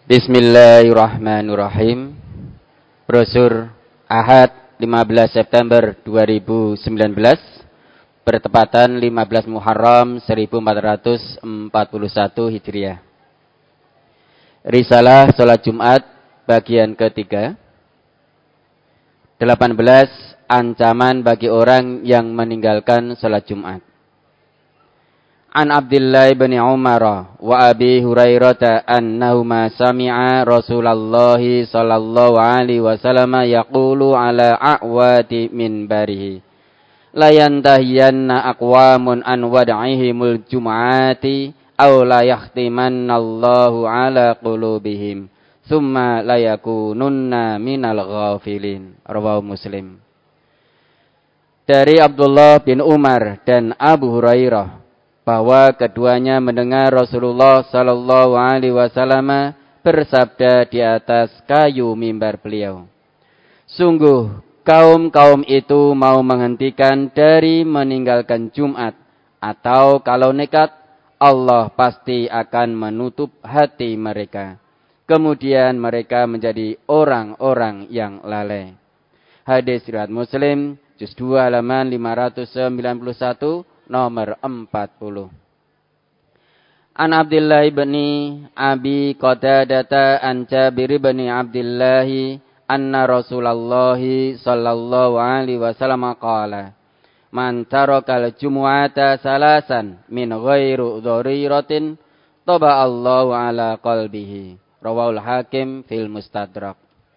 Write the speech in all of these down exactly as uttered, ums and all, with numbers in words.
Bismillahirrahmanirrahim. Brosur Ahad lima belas September dua ribu sembilan belas bertepatan lima belas Muharram seribu empat ratus empat puluh satu Hijriah. Risalah Salat Jumat bagian ketiga. delapan belas Ancaman bagi orang yang meninggalkan salat Jumat. An Abdullah bin Umar wa Abi Hurairah annahuma sami'a Rasulullah sallallahu alaihi wasallam yaqulu ala a'wati minbarihi la yantahiyanna aqwamun an wad'ihimul jum'ati aw la yahtimannallahu ala qulubihim thumma la yakununna minal ghafilin. Rawahu Muslim. Dari Abdullah bin Umar dan Abu Hurairah bahwa keduanya mendengar Rasulullah sallallahu alaihi wasallam bersabda di atas kayu mimbar beliau. Sungguh kaum-kaum itu mau menghentikan dari meninggalkan Jumat, atau kalau nekat Allah pasti akan menutup hati mereka. Kemudian mereka menjadi orang-orang yang lalai. Hadis riwayat Muslim juz dua halaman lima ratus sembilan puluh satu nomor empat puluh. An Abdullah bin Abi Qatadah an Jabir bin Abdullah anna Rasulullah sallallahu alaihi wasallam qala man tarakal jumu'ata salasan min ghairi dhariratin taba Allahu ala qalbihi. Rawahul Hakim fil Mustadrak.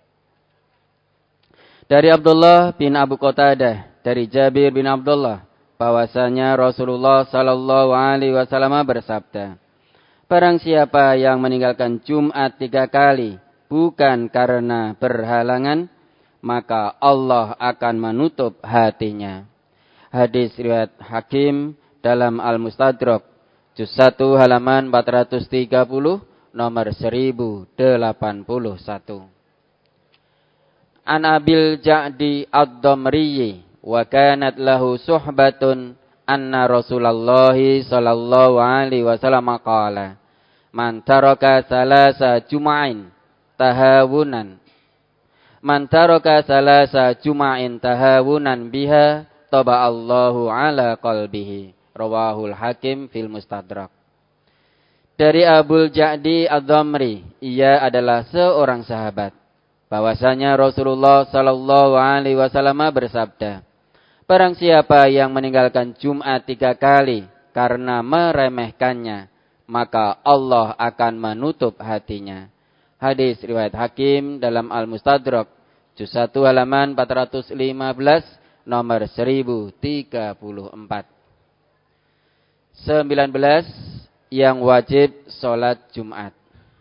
Dari Abdullah bin Abu Qatadah dari Jabir bin Abdullah bahwasanya Rasulullah sallallahu alaihi wasallam bersabda, barang siapa yang meninggalkan Jumat tiga kali bukan karena berhalangan, maka Allah akan menutup hatinya. Hadis riwayat Hakim dalam Al-Mustadrak juz satu halaman empat ratus tiga puluh nomor seribu delapan puluh satu. An Abil Ja'di Ad-Damri wa kanat lahu suhbatun anna Rasulullah sallallahu alaihi wasallam qala man taraka salasa jum'ain tahawunan man taraka salasa jum'ain tahawunan biha taba Allahu ala qalbihi. Rawahul Hakim fil Mustadrak. Dari Abul Ja'di Ad-Damri, ia adalah seorang sahabat, bahwasanya Rasulullah sallallahu alaihi wasallam bersabda, barang siapa yang meninggalkan Jumat tiga kali karena meremehkannya, maka Allah akan menutup hatinya. Hadis riwayat Hakim dalam Al-Mustadrak juz satu halaman empat ratus lima belas nomor seribu tiga puluh empat. sembilan belas Yang wajib salat Jumat.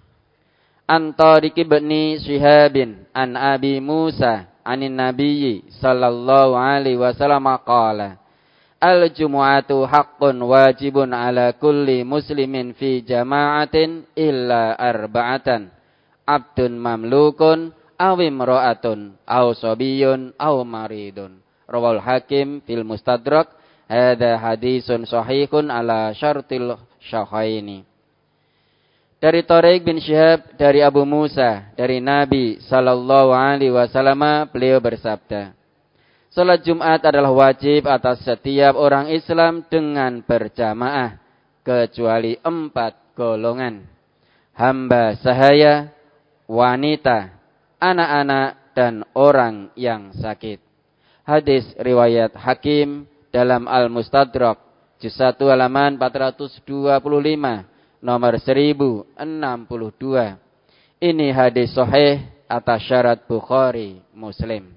An Tariq bin Syihabin an Abi Musa anin Nabiyyi sallallahu alaihi wasallam qala al-jumu'atu haqqun wajibun ala kulli muslimin fi jama'atin illa arba'atan abdun mamlukun aw imra'atun aw sabiyyun aw maridun. Rawal Hakim fil Mustadrak. Hadza hadisun sahihun ala syartil syahaini. Dari Tariq bin Syihab dari Abu Musa dari Nabi sallallahu alaihi wasallam beliau bersabda, salat Jumat adalah wajib atas setiap orang Islam dengan berjamaah kecuali empat golongan: hamba sahaya, wanita, anak-anak dan orang yang sakit. Hadis riwayat Hakim dalam Al-Mustadrak juz satu halaman empat ratus dua puluh lima nomor seribu enam puluh dua. Ini hadis sahih atas syarat Bukhari Muslim.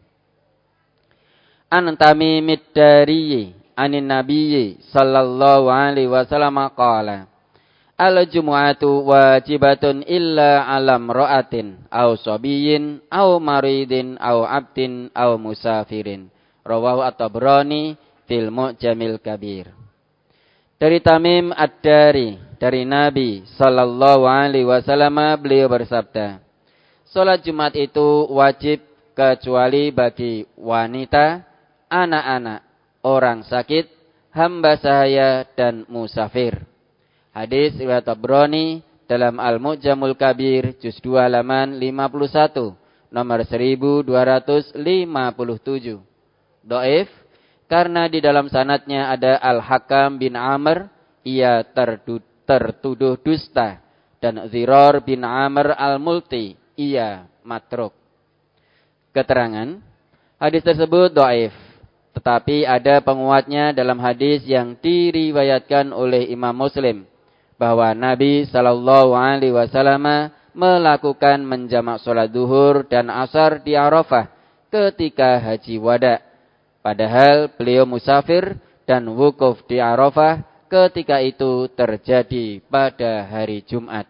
An Tamimid Dari anin Nabiyyi sallallahu alaihi wasallam qala al-jumu'atu wajibatun illa 'alam ra'atin aw sabiyyin aw maridin aw 'abdin aw musafirin. Rawahu At-Tabrani fil Mu'jamil Kabir. Dari Tamim Ad-Dari dari Nabi sallallahu alaihi wasallam beliau bersabda, salat Jumat itu wajib kecuali bagi wanita, anak-anak, orang sakit, hamba sahaya dan musafir. Hadis riwayat Tabrani dalam Al-Mu'jamul Kabir juz dua halaman lima puluh satu nomor seribu dua ratus lima puluh tujuh. Dhaif karena di dalam sanadnya ada Al-Hakam bin Amr, ia terdu- tertuduh dusta, dan Zirar bin Amr Al-Multi, ia matruk. Keterangan, hadis tersebut dhaif, tetapi ada penguatnya dalam hadis yang diriwayatkan oleh Imam Muslim bahwa Nabi sallallahu alaihi wasallam melakukan menjamak salat zuhur dan asar di Arafah ketika haji wada. Padahal beliau musafir dan wukuf di Arafah ketika itu terjadi pada hari Jumat.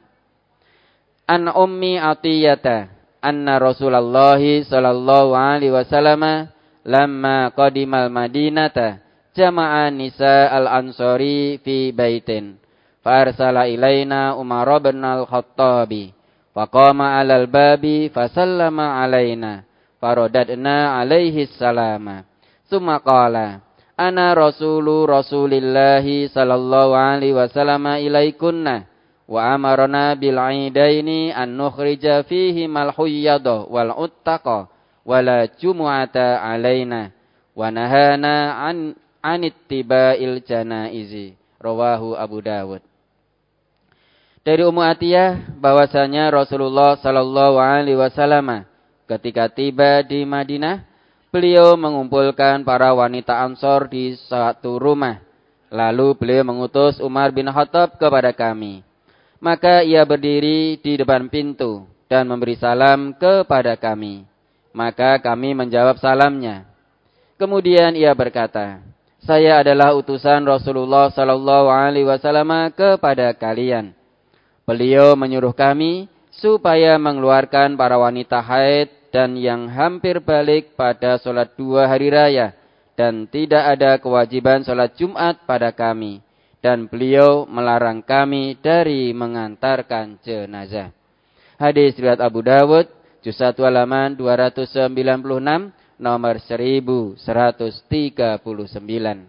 An Ummi Atiyata anna Rasulullah sallallahu alaihi wasallam lamma qadimal Madinata jama'a nisa al-Ansari fi baitin fa arsala ilaina Umar bin al-Khattabi faqama 'alal babi fasallama 'alaina faradadna 'alaihi salama summa qala ana rasulu rasulillahi sallallahu alaihi wasallam ilaikunna wa amarna bil 'idaini an nukhrija fihi mal huyyada wal uttaqa wala jumu'ata 'alaina wa nahana an anittiba'il janaizi. Rawahu Abu Dawud. Dari Ummu Atiyah bahwasanya Rasulullah sallallahu alaihi wasallam ketika tiba di Madinah, beliau mengumpulkan para wanita Ansor di satu rumah. Lalu beliau mengutus Umar bin Khattab kepada kami. Maka ia berdiri di depan pintu dan memberi salam kepada kami. Maka kami menjawab salamnya. Kemudian ia berkata, saya adalah utusan Rasulullah sallallahu alaihi wasallam kepada kalian. Beliau menyuruh kami supaya mengeluarkan para wanita haid dan yang hampir balik pada sholat dua hari raya dan tidak ada kewajiban sholat Jumat pada kami. Dan beliau melarang kami dari mengantarkan jenazah. Hadis riwayat Abu Dawud, juz satu halaman dua ratus sembilan puluh enam, nomor seribu seratus tiga puluh sembilan.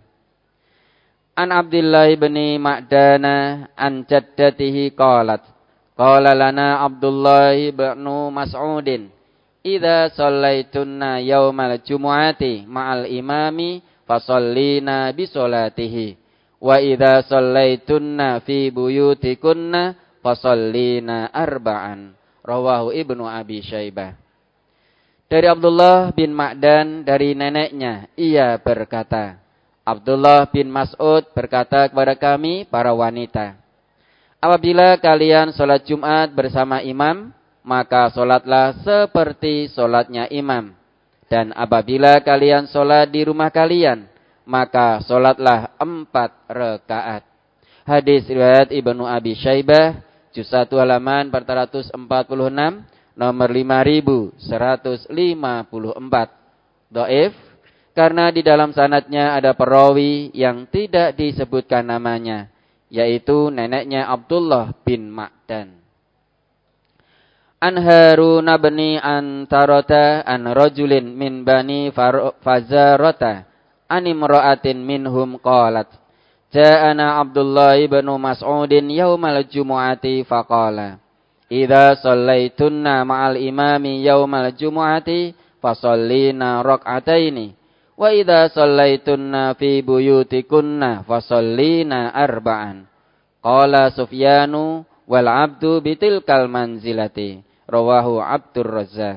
An Abdullah bin Ma'dana an jaddatihi qalat qala lana Abdullah bin Mas'udin idza shallaitunna yaumal jumu'ati ma'al imami fasallina bi sholatihi wa idza shallaitunna fi buyutikunna fasallina arba'an. Rawahu Ibnu Abi Syaibah. Dari Abdullah bin Ma'dan dari neneknya, ia berkata, Abdullah bin Mas'ud berkata kepada kami para wanita, apabila kalian sholat Jumat bersama imam, maka sholatlah seperti sholatnya imam. Dan apabila kalian sholat di rumah kalian, maka sholatlah empat rakaat. Hadis riwayat Ibnu Abi Syaibah, juz satu halaman empat ratus empat puluh enam, nomor lima ribu seratus lima puluh empat. Dhaif karena di dalam sanadnya ada perawi yang tidak disebutkan namanya, yaitu neneknya Abdullah bin Ma'dan. An Harun bin Antarata an rajulin min bani Fazarata an imra'atin minhum qalat ja'ana Abdullah bin Mas'udin yaumal jumu'ati faqala idza shallaitunna ma'al imami yaumal jumu'ati fasallina rak'ataini wa idza shallaitunna fi buyutikunna fasallina arba'an. Qala Sufyanu wal 'abdu bitilkal manzilati. Rawahu Abdur Razzaq.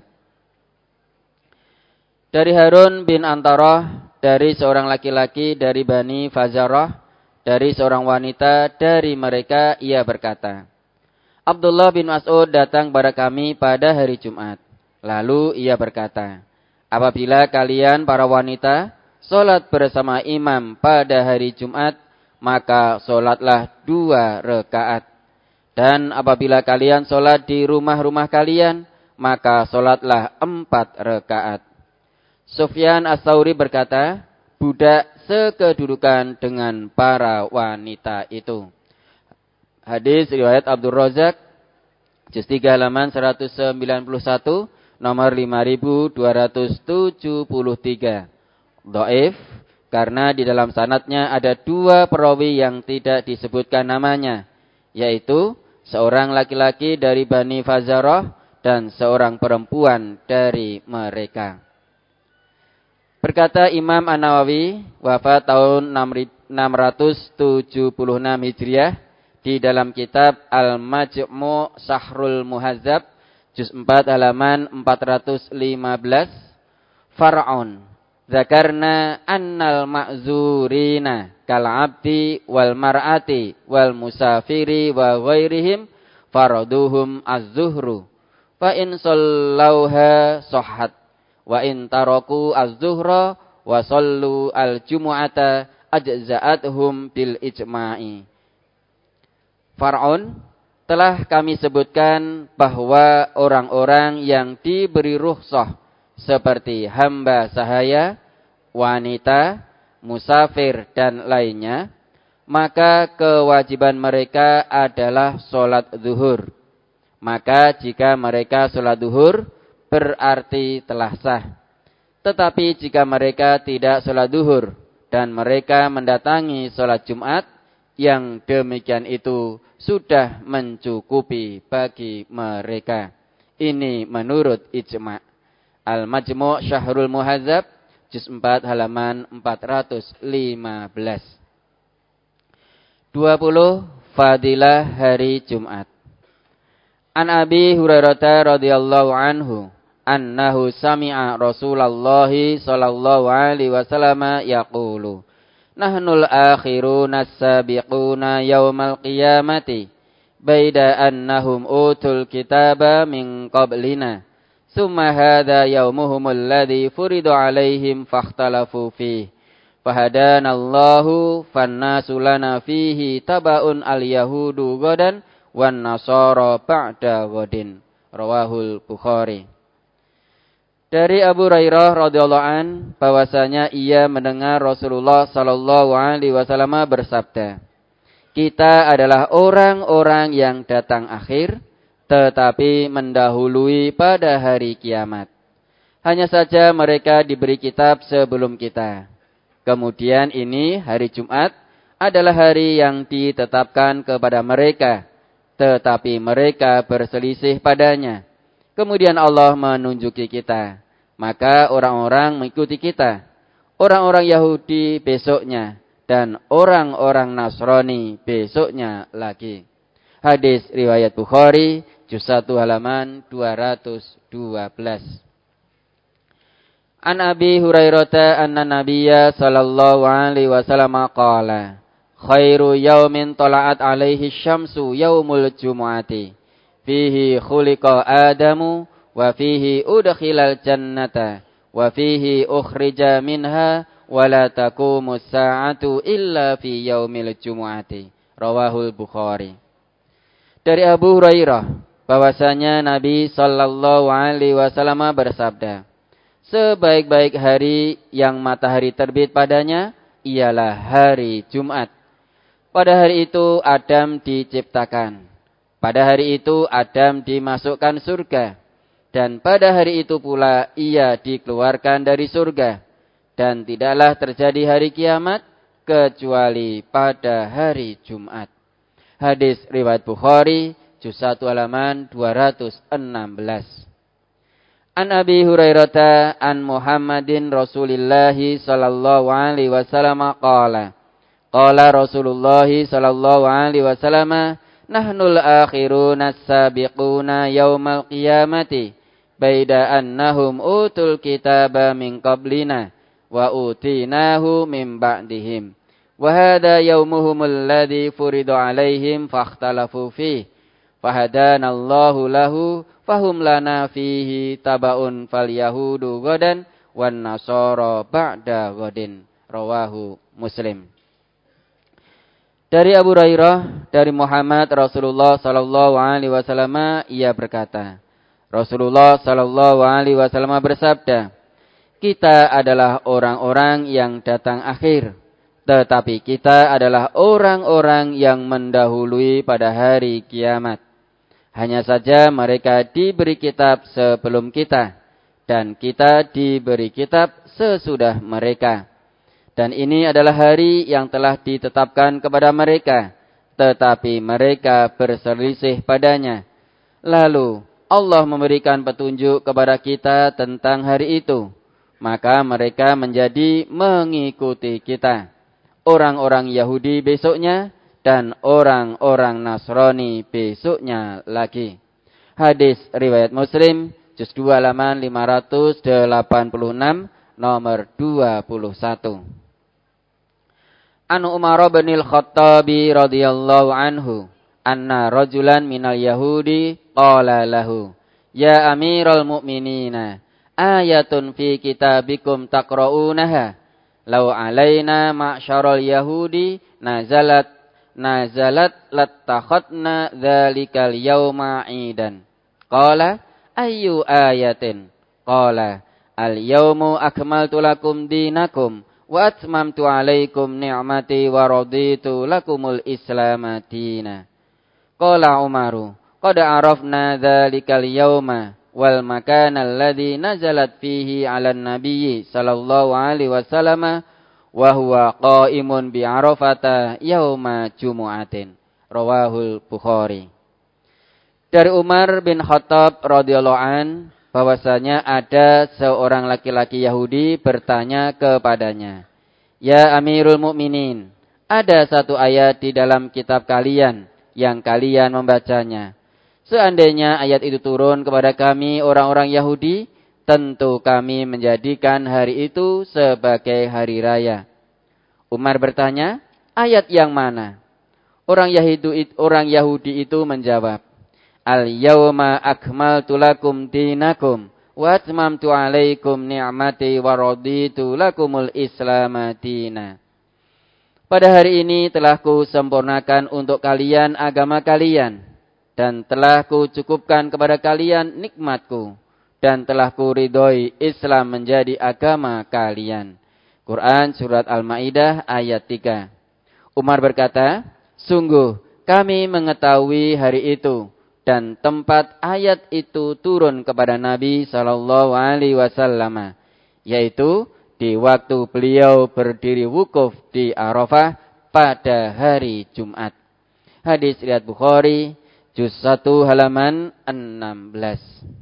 Dari Harun bin Antarah, dari seorang laki-laki dari Bani Fazarah, dari seorang wanita dari mereka, ia berkata, Abdullah bin Mas'ud datang kepada kami pada hari Jumat. Lalu ia berkata, apabila kalian para wanita sholat bersama imam pada hari Jumat, maka sholatlah dua rakaat. Dan apabila kalian sholat di rumah-rumah kalian, maka sholatlah empat rakaat. Sufyan Ats-Tsauri berkata, budak sekedudukan dengan para wanita itu. Hadis riwayat Abdur Razzaq, juz tiga halaman seratus sembilan puluh satu, nomor lima ribu dua ratus tujuh puluh tiga. Dhaif karena di dalam sanadnya ada dua perawi yang tidak disebutkan namanya, yaitu seorang laki-laki dari Bani Fazarah, dan seorang perempuan dari mereka. Berkata Imam An-Nawawi, wafat tahun enam ratus tujuh puluh enam Hijriah, di dalam kitab Al-Majmu' Sahrul Muhazzab, juz empat halaman empat ratus lima belas, Far'un, zakarna annal ma'zurina kal abdi wal mar'ati wal musafiri wa ghairihim faraduhum az-zuhru fa in sallauha sahhat wa in taraku az-zuhra wa sallu al-jumu'ata ajza'athum bil ijma'i. Far'un, telah kami sebutkan bahwa orang-orang yang diberi rukhsah seperti hamba sahaya, wanita, musafir dan lainnya, maka kewajiban mereka adalah sholat zuhur. Maka jika mereka sholat zuhur, berarti telah sah. Tetapi jika mereka tidak sholat zuhur dan mereka mendatangi sholat Jumat, yang demikian itu sudah mencukupi bagi mereka. Ini menurut ijma'. Al-Majmu' Syahrul Muhazzab, juz empat halaman empat ratus lima belas. dua puluh. Fadilah hari Jumat. An Abi Hurairah radhiyallahu anhu annahu sami'a Rasulullah sallallahu alaihi wasallam yaqulu nahnul akhiruna as-sabiquna yaumal qiyamati baida annahum utul kitaba min qablina thumma hadha yaumuhumul ladzi furidu alaihim fakhtalafu fihi fahadanallahu fannasu lana fihi tabaun al-yahudu ghadan wan nasara ba'da ghadin. Rawahul Bukhari. Dari Abu Hurairah radhiyallahu an bahwasanya ia mendengar Rasulullah sallallahu alaihi wasallam bersabda, kita adalah orang-orang yang datang akhir tetapi mendahului pada hari kiamat. Hanya saja mereka diberi kitab sebelum kita. Kemudian ini hari Jumat adalah hari yang ditetapkan kepada mereka, tetapi mereka berselisih padanya. Kemudian Allah menunjuki kita, maka orang-orang mengikuti kita. Orang-orang Yahudi besoknya dan orang-orang Nasrani besoknya lagi. Hadis riwayat Bukhari, juz satu halaman dua ratus dua belas. An Abi Hurairah anna Nabiyya sallallahu alaihi wasallam qala khairu yaumin tala'at alaihi syamsu yaumul jumu'ati fihi khuliqa Adamu wa fihi udkhilal jannata wa fihi ukhrija minha wa la taqumus sa'atu illa fi yaumil jumu'ati. Rawahul Bukhari. Dari Abu Hurairah bahwasanya Nabi sallallahu alaihi wasallam bersabda, sebaik-baik hari yang matahari terbit padanya ialah hari Jumat. Pada hari itu Adam diciptakan. Pada hari itu Adam dimasukkan surga. Dan pada hari itu pula ia dikeluarkan dari surga. Dan tidaklah terjadi hari kiamat kecuali pada hari Jumat. Hadis riwayat Bukhari, juz satu halaman dua ratus enam belas. An Abi Hurairah an Muhammadin Rasulillah sallallahu alaihi wasallam qala qala Rasulullah sallallahu alaihi wasallam nahnul akhiruna as-sabiquna yaumal qiyamati baida annahum utul kitaba min qablina wa utinahu min ba'dihim wa hadha yaumuhumul ladzi furida alaihim fakhtalafu fihi fahadanallahu lahu fahum lana fihi tabaun fal yahudu ghadan wan nasara ba'da ghadin. Rawahu Muslim. Dari Abu Hurairah dari Muhammad Rasulullah sallallahu alaihi wasallam ia berkata, Rasulullah sallallahu alaihi wasallam bersabda, kita adalah orang-orang yang datang akhir, tetapi kita adalah orang-orang yang mendahului pada hari kiamat. Hanya saja mereka diberi kitab sebelum kita, dan kita diberi kitab sesudah mereka. Dan ini adalah hari yang telah ditetapkan kepada mereka, tetapi mereka berselisih padanya. Lalu Allah memberikan petunjuk kepada kita tentang hari itu, maka mereka menjadi mengikuti kita. Orang-orang Yahudi besoknya dan orang-orang Nasrani besoknya lagi. Hadis riwayat Muslim, juz dua halaman lima ratus delapan puluh enam, nomor dua puluh satu. An Umar bin al-Khattabi radhiyallahu anhu, anna rajulan minal Yahudi qala lahu, ya amiral mu'minina, ayatun fi kitabikum taqra'unaha, law alaina ma'syaral yahudi nazalat nazalat lattakhadna dzalikal yawma 'idan. Qala ayyu ayatin? Qala al yawmu akmaltu lakum dinakum wa atmamtu 'alaikum ni'mati wa raditu lakumul islama dina. Qala Umaru qad arafna dzalikal yawma wal makana alladhi nazalat fihi 'alan nabiyyi sallallahu alaihi wasallam wa huwa qa'imun bi Arafata yauma jumu'atin. Rawahul Bukhari. Dari Umar bin Khattab radhiyallahu an, bahwasanya ada seorang laki-laki Yahudi bertanya kepadanya, ya Amirul Mukminin, ada satu ayat di dalam kitab kalian yang kalian membacanya. Seandainya ayat itu turun kepada kami orang-orang Yahudi, tentu kami menjadikan hari itu sebagai hari raya. Umar bertanya, ayat yang mana? Orang Yahudi, orang Yahudi itu menjawab, al-yawma akmaltu lakum dinakum wa atmamtu 'alaikum ni'mati wa raditu lakumul islama dina. Pada hari ini telah ku sempurnakan untuk kalian agama kalian, dan telah ku cukupkan kepada kalian nikmatku, dan telah ku ridhoi Islam menjadi agama kalian. Quran Surat Al-Ma'idah ayat tiga. Umar berkata, sungguh kami mengetahui hari itu dan tempat ayat itu turun kepada Nabi sallallahu alaihi wasallam, yaitu di waktu beliau berdiri wukuf di Arafah pada hari Jumat. Hadis riwayat Bukhari, juz satu halaman enam belas.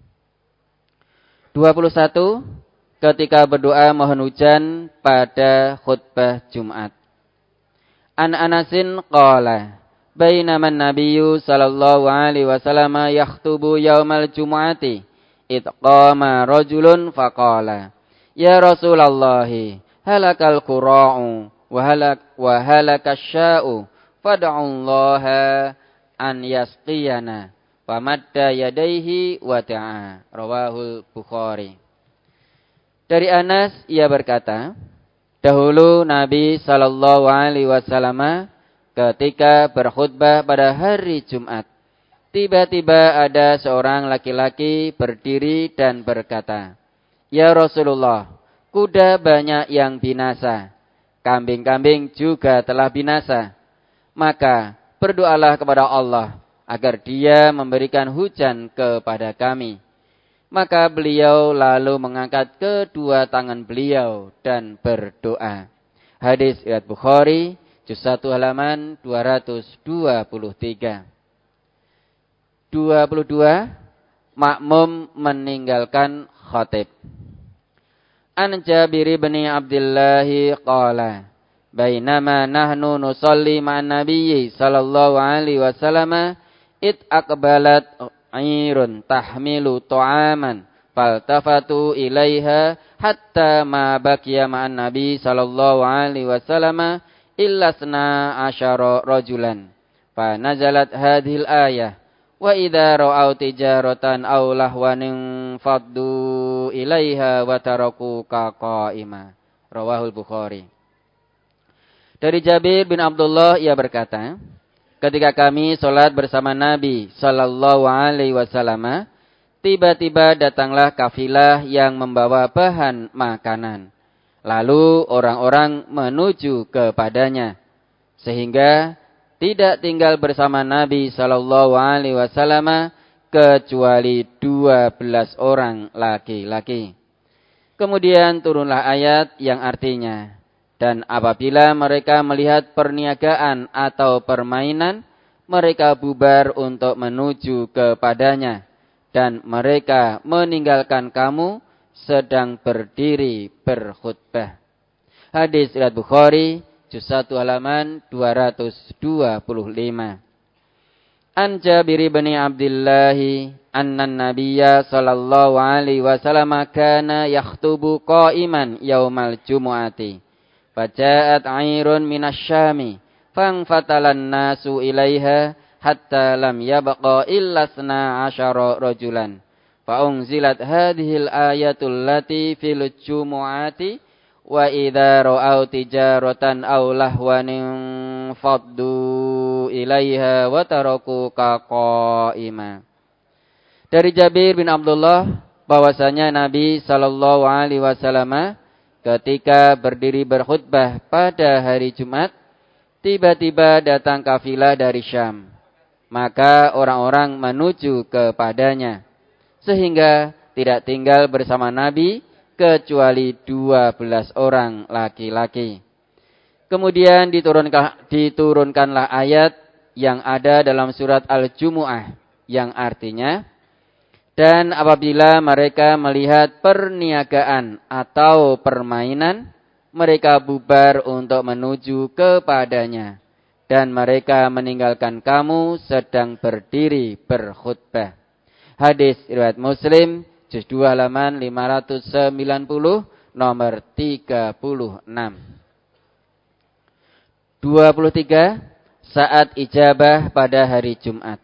dua puluh satu. Ketika berdoa mohon hujan pada khutbah Jumat. An Anasin qala, bainaman nabiyyu sallallahu alaihi wasallam yakhutubu yaumal jumu'ati, id qama rajulun faqala, ya Rasulullah, halakal qura'u wa halak wa halakasya'u fad'ullaha an yasqiyana, famadda yadayhi wa ta'a. Rawahul Bukhari. Dari Anas ia berkata, dahulu Nabi sallallahu alaihi wasallam ketika berkhutbah pada hari Jumat, tiba-tiba ada seorang laki-laki berdiri dan berkata, ya Rasulullah, kuda banyak yang binasa, kambing-kambing juga telah binasa. Maka berdoalah kepada Allah agar Dia memberikan hujan kepada kami. Maka beliau lalu mengangkat kedua tangan beliau dan berdoa. Hadis riwayat Bukhari, juz satu halaman dua ratus dua puluh tiga. dua puluh dua. Makmum meninggalkan khatib. An Jabir bin Abdullah qala, bainama nahnu nusalli ma'an nabiyyi sallallahu alaihi wasallam id aqbalat airun tahmilu ta'aman faltafatu ilaiha hatta ma baqiya ma'an nabi sallallahu alaihi wasallam illa sna asyara rajulan fa nazalat hadhil ayah wa idza ra'au tijaratan aw lahwan faddu ilaiha wa tarakuka qa'ima. Rawahul Bukhari. Dari Jabir bin Abdullah ia berkata, ketika kami sholat bersama Nabi sallallahu alaihi wasallam, tiba-tiba datanglah kafilah yang membawa bahan makanan. Lalu orang-orang menuju kepadanya, sehingga tidak tinggal bersama Nabi sallallahu alaihi wasallam kecuali dua belas orang laki-laki. Kemudian turunlah ayat yang artinya, dan apabila mereka melihat perniagaan atau permainan, mereka bubar untuk menuju kepadanya, dan mereka meninggalkan kamu sedang berdiri berkhutbah. Hadis riwayat Bukhari, juz satu halaman dua ratus dua puluh lima. An Jabir bin Abdullah anna Nabiyya sallallahu alaihi wasallam kana yakhtubu qa'iman yaumal jumu'ati. Faja'at 'airun minasy-Syami, fanfatalan nasu ilaiha hatta lam yabqa illa isna asyara rajulan. Fa unzilat hadhil ayatul lati fil jumu'ati wa idza ra'au tijaratan aw lahwan faddu ilaiha wa tarakuka qa'ima. Dari Jabir bin Abdullah bahwasanya Nabi sallallahu alaihi wasallam ketika berdiri berkhutbah pada hari Jumat, tiba-tiba datang kafilah dari Syam. Maka orang-orang menuju kepadanya, sehingga tidak tinggal bersama Nabi kecuali dua belas orang laki-laki. Kemudian diturunkan, diturunkanlah ayat yang ada dalam surat Al-Jumu'ah, yang artinya, dan apabila mereka melihat perniagaan atau permainan, mereka bubar untuk menuju kepadanya, dan mereka meninggalkan kamu sedang berdiri berkhutbah. Hadis riwayat Muslim, juz dua halaman lima ratus sembilan puluh, nomor tiga puluh enam. dua puluh tiga. Saat ijabah pada hari Jumat.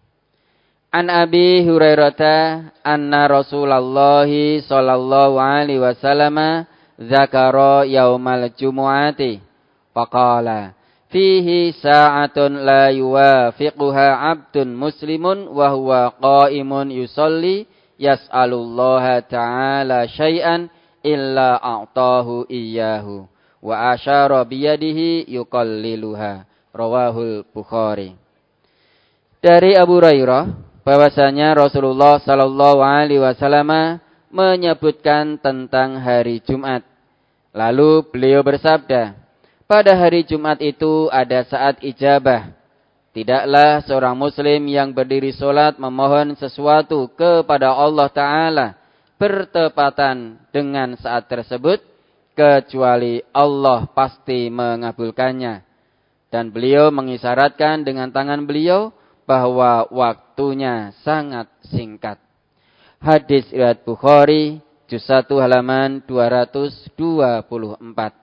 An Abi Hurairah anna Rasulullah sallallahu alaihi wasallam zakara yaumal jumu'ati faqala fihi sa'atun la yuwafiquha 'abdun muslimun wa huwa qa'imun yusalli yas'alullaha ta'ala syai'an illa a'tahu iyyahu wa asyara biyadihi yuqalliluha. Rawahul Bukhari. Dari Abu Hurairah bahwasanya Rasulullah sallallahu alaihi wasallam menyebutkan tentang hari Jumat. Lalu beliau bersabda, pada hari Jumat itu ada saat ijabah. Tidaklah seorang muslim yang berdiri salat memohon sesuatu kepada Allah Ta'ala bertepatan dengan saat tersebut, kecuali Allah pasti mengabulkannya. Dan beliau mengisyaratkan dengan tangan beliau bahwa waktunya sangat singkat. Hadis riwayat Bukhari, juz satu halaman dua ratus dua puluh empat.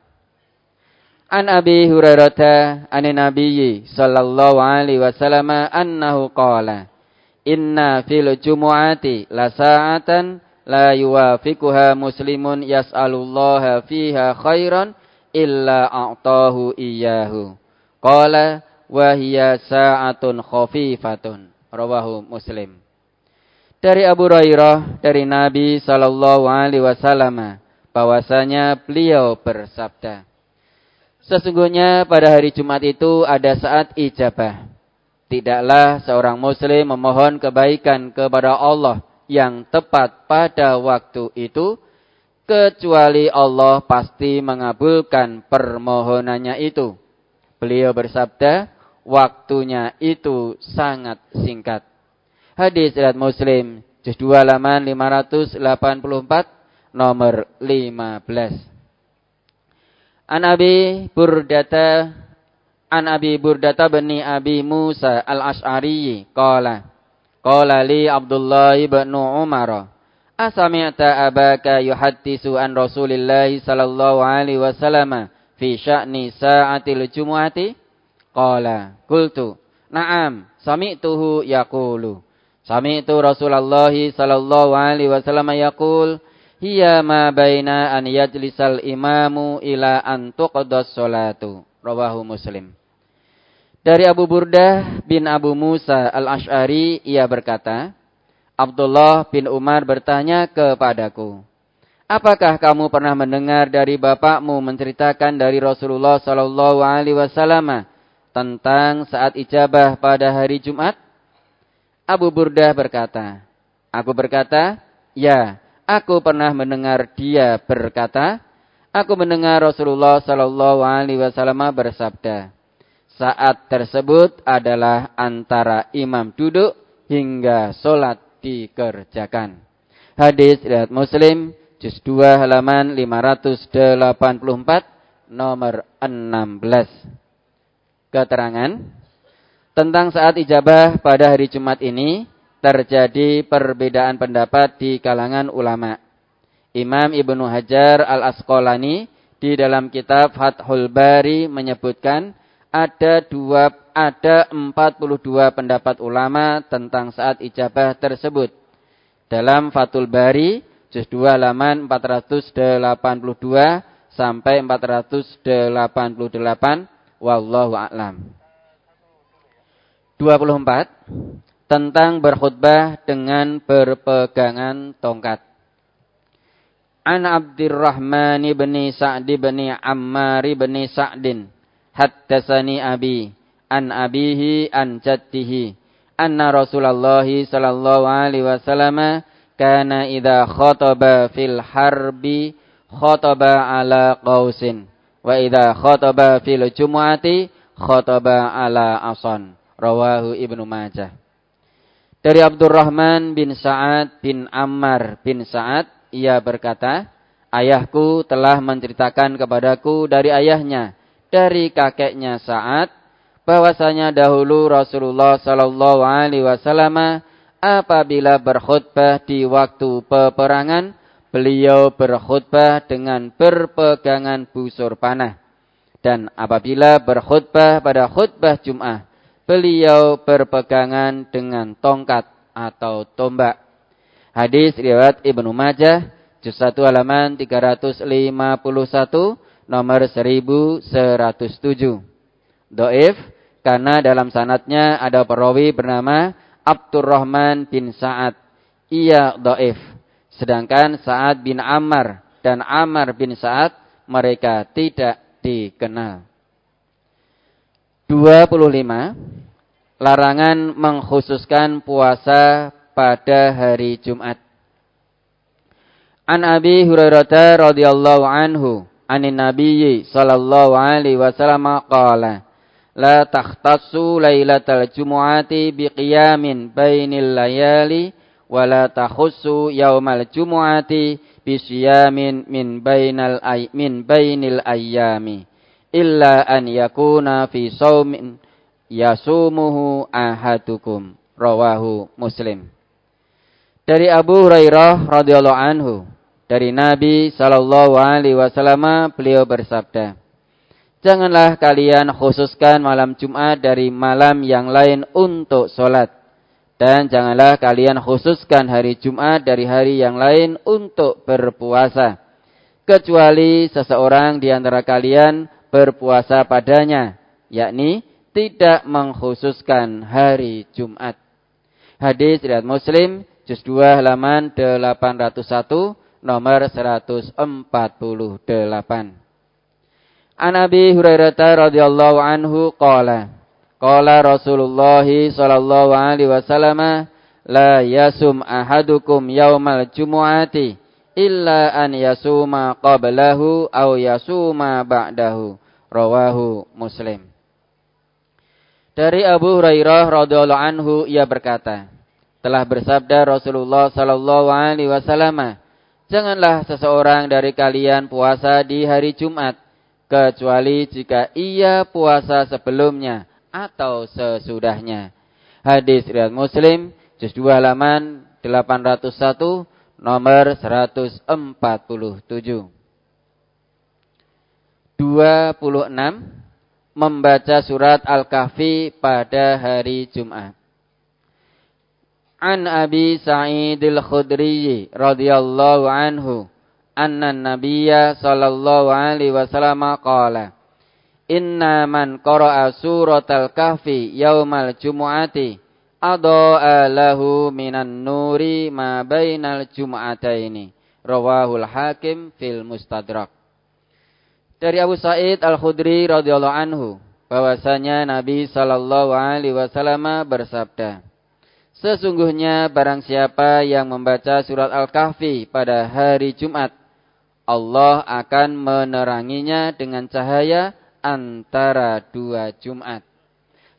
An Abi Hurairah an Nabi sallallahu alaihi wasallam annahu qala inna fil jumu'ati la sa'atan la yuwafiquha muslimun yas'alullaha fiha khairan illa a'tahu iyyahu. Qala wa hiya sa'atun khafifatun. Rawahu Muslim. Dari Abu Hurairah dari Nabi sallallahu alaihi wasallam bahwasanya beliau bersabda, sesungguhnya pada hari Jumat itu ada saat ijabah. Tidaklah seorang muslim memohon kebaikan kepada Allah yang tepat pada waktu itu, kecuali Allah pasti mengabulkan permohonannya itu. Beliau bersabda, waktunya itu sangat singkat. Hadis riwayat Muslim, juz dua halaman lima ratus delapan puluh empat, nomor lima belas. An Abi Burdata An Abi Burdata bin Abi Musa al-Asy'ari qala qala li Abdullah bin Umar asami'ta abaka yuhaddisu an Rasulillah sallallahu alaihi wasallam fi sya'ni sa'atil jumu'ati? Qala qultu na'am sami'tuhu yaqulu sami'tu Rasulullah sallallahu alaihi wasallam yaqul hiya ma baina an yajlisal imamu ila an tuqdas salatu. Rawahu Muslim. Dari Abu Burdah bin Abu Musa al-Asy'ari, ia berkata, Abdullah bin Umar bertanya kepadaku, apakah kamu pernah mendengar dari bapakmu menceritakan dari Rasulullah sallallahu alaihi wasallam tentang saat ijabah pada hari Jumat? Abu Burdah berkata, aku berkata, ya, aku pernah mendengar dia berkata, aku mendengar Rasulullah sallallahu alaihi wasallam bersabda, saat tersebut adalah antara imam duduk hingga sholat dikerjakan. Hadis riwayat Muslim, juz dua halaman lima ratus delapan puluh empat, nomor enam belas. Keterangan tentang saat ijabah pada hari Jumat ini terjadi perbedaan pendapat di kalangan ulama. Imam Ibnu Hajar Al-Asqalani di dalam kitab Fathul Bari menyebutkan ada dua ada empat puluh dua pendapat ulama tentang saat ijabah tersebut. Dalam Fathul Bari juz dua halaman empat ratus delapan puluh dua sampai empat ratus delapan puluh delapan, wallahu a'lam. dua puluh empat tentang berkhutbah dengan berpegangan tongkat. An Abdurrahman bin Sa'd bin Ammar bin Sa'din haddatsani abi an abihi an jaddihi anna Rasulullah sallallahu alaihi wasallam kana idza khataba fil harbi khataba ala qausin wa idza khataba fil jumu'ati khataba ala asan. Rawahu Ibnu Majah. Dari Abdurrahman bin Sa'ad bin Ammar bin Sa'ad, ia berkata, ayahku telah menceritakan kepadaku dari ayahnya, dari kakeknya Sa'ad, bahwasanya dahulu Rasulullah sallallahu alaihi wasallam apabila berkhutbah di waktu peperangan, beliau berkhutbah dengan berpegangan busur panah. Dan apabila berkhutbah pada khutbah Jum'ah, beliau berpegangan dengan tongkat atau tombak. Hadis riwayat Ibnu Majah, juz satu halaman tiga ratus lima puluh satu, nomor seribu seratus tujuh. Dhaif karena dalam sanadnya ada perawi bernama Abdurrahman bin Sa'ad. Ia dhaif. Sedangkan Sa'ad bin Ammar dan Ammar bin Sa'ad mereka tidak dikenal. dua puluh lima larangan mengkhususkan puasa pada hari Jumat. An Abi Hurairah radhiyallahu anhu anin Nabiyyi sallallahu alaihi wasallam qala la takhtassu lailatal jumu'ati biqiyamin bainil layali wa la takhussu yaumal jumu'ati bisyamin min bainal ay min bainil ayyami illa an yakuna fi shaumin yasumuhu ahadukum. Rawahu Muslim. Dari Abu Hurairah radhiyallahu anhu, dari Nabi sallallahu alaihi wasallam, beliau bersabda, janganlah kalian khususkan malam Jumat dari malam yang lain untuk sholat, dan janganlah kalian khususkan hari Jumat dari hari yang lain untuk berpuasa, kecuali seseorang di antara kalian berpuasa padanya, yakni tidak mengkhususkan hari Jumat. Hadis riwayat Muslim, juz dua halaman delapan ratus satu, nomor seratus empat puluh delapan. An Abi Hurairah radhiyallahu anhu qala qala Rasulullah sallallahu alaihi wasallam la yasum ahadukum yaumal jumu'ati illa an yasuma qablahu aw yasuma ba'dahu. Rawahu Muslim. Dari Abu Hurairah radhiyallahu anhu, ia berkata, telah bersabda Rasulullah sallallahu alaihi wasallam, janganlah seseorang dari kalian puasa di hari Jumat, kecuali jika ia puasa sebelumnya atau sesudahnya. Hadis riwayat Muslim, juz dua halaman delapan ratus satu, nomor seratus empat puluh tujuh. dua puluh enam membaca surat Al-Kahfi pada hari Jumat. An Abi Sa'id Al-Khudri radhiyallahu anhu anna Nabiyya sallallahu alaihi wasallam qala inna man qara'a suratal kahfi yaumal jumu'ati adaa lahu minan nuri ma bainal jumu'ataini. Rawahul Hakim fil Mustadrak. Dari Abu Sa'id Al-Khudri radhiyallahu anhu bahwasanya Nabi sallallahu alaihi wasallam bersabda, sesungguhnya barang siapa yang membaca surat Al-Kahfi pada hari Jumat, Allah akan meneranginya dengan cahaya antara dua Jumat.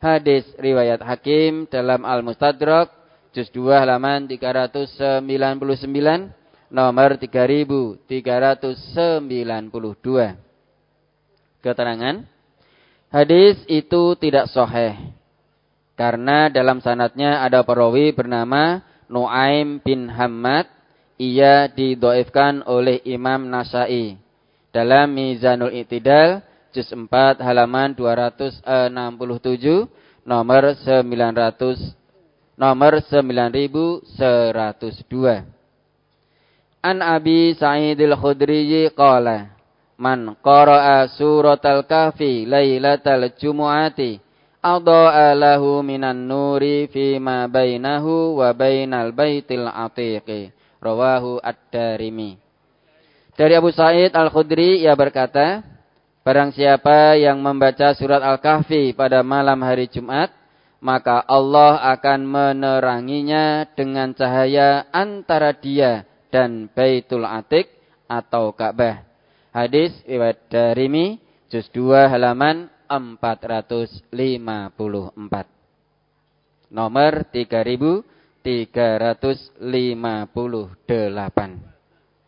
Hadis riwayat Hakim dalam Al-Mustadrak juz dua halaman tiga ratus sembilan puluh sembilan, nomor tiga ribu tiga ratus sembilan puluh dua. Keterangan, hadis itu tidak sahih karena dalam sanadnya ada perawi bernama Nuaim bin Hammad. Ia didhaifkan oleh Imam Nasa'i dalam Mizanul I'tidal juz empat halaman dua ratus enam puluh tujuh, nomor sembilan ratus nomor sembilan ribu seratus dua. An Abi Sa'idil Khudri qala man qara'a suratal kahfi lailatal jumu'ati adha'a lahu minan nuri fima bainahu wa bainal baitil atiqi. Rawahu Ad-Darimi. Dari Abu Sa'id Al-Khudri ia berkata, barang siapa yang membaca surat Al-Kahfi pada malam hari Jumat, maka Allah akan meneranginya dengan cahaya antara dia dan Baitul Atiq atau Ka'bah. Hadis riwayat Darimi juz dua halaman empat ratus lima puluh empat. Nomor tiga ribu tiga ratus lima puluh delapan.